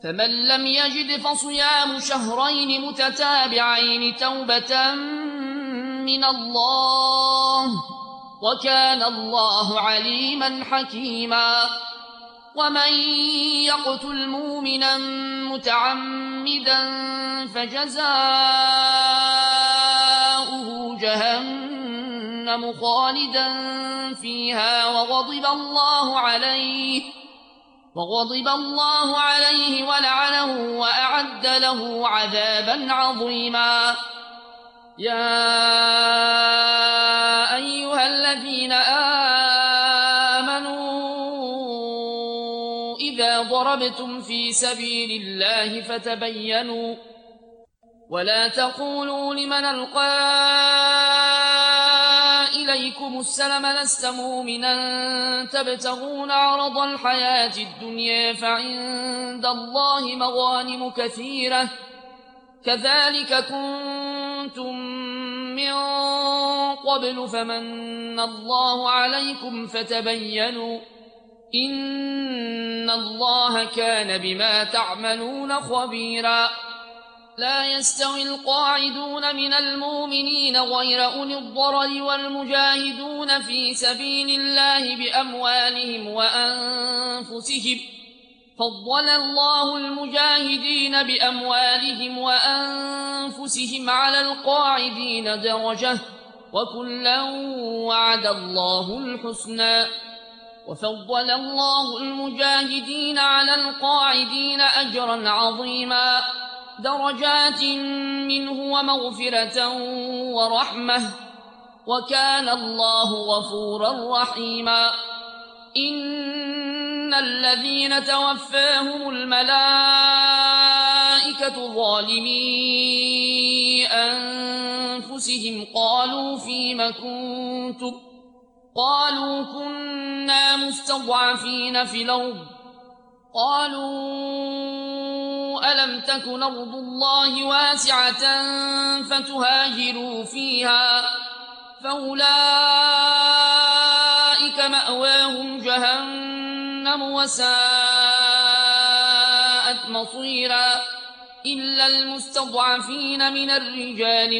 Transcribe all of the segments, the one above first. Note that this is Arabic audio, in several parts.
فمن لم يجد فصيام شهرين متتابعين توبة من الله وكان الله عليما حكيما. ومن يقتل مؤمنا متعمدا فجزاؤه جهنم خالدا فيها وغضب الله عليه ولعنه وأعد له عذابا عظيما. يا أيها الذين آمنوا إذا ضربتم في سبيل الله فتبينوا ولا تقولوا لمن ألقى إليكم السلم لست مؤمنا تبتغون عرض الحياة الدنيا فعند الله مغانم كثيرة كذلك كنتم من قبل فمن الله عليكم فتبينوا إن الله كان بما تعملون خبيرا. لا يستوي القاعدون من المؤمنين غير أولي الضرر والمجاهدون في سبيل الله بأموالهم وأنفسهم فضل الله المجاهدين بأموالهم وأنفسهم على القاعدين درجة وكلا وعد الله الحسنى وفضل الله المجاهدين على القاعدين أجرا عظيما درجات منه ومغفرة ورحمة وكان الله غفورا رحيما. إن الذين توفاهم الملائكة ظالمي أنفسهم قالوا فيم كنتم قالوا كنا مستضعفين في الأرض قالوا ألم تكن أرض الله واسعة فتهاجروا فيها فأولئك مأواهم جهنم وساءت مصيرا إلا المستضعفين من الرجال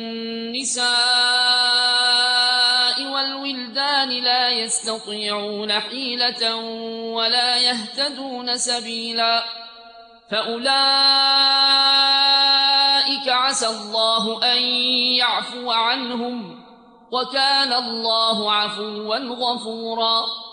والنساء والولدان لا يستطيعون حيلة ولا يهتدون سبيلا فأولئك عسى الله أن يعفو عنهم وكان الله عفوا غفورا.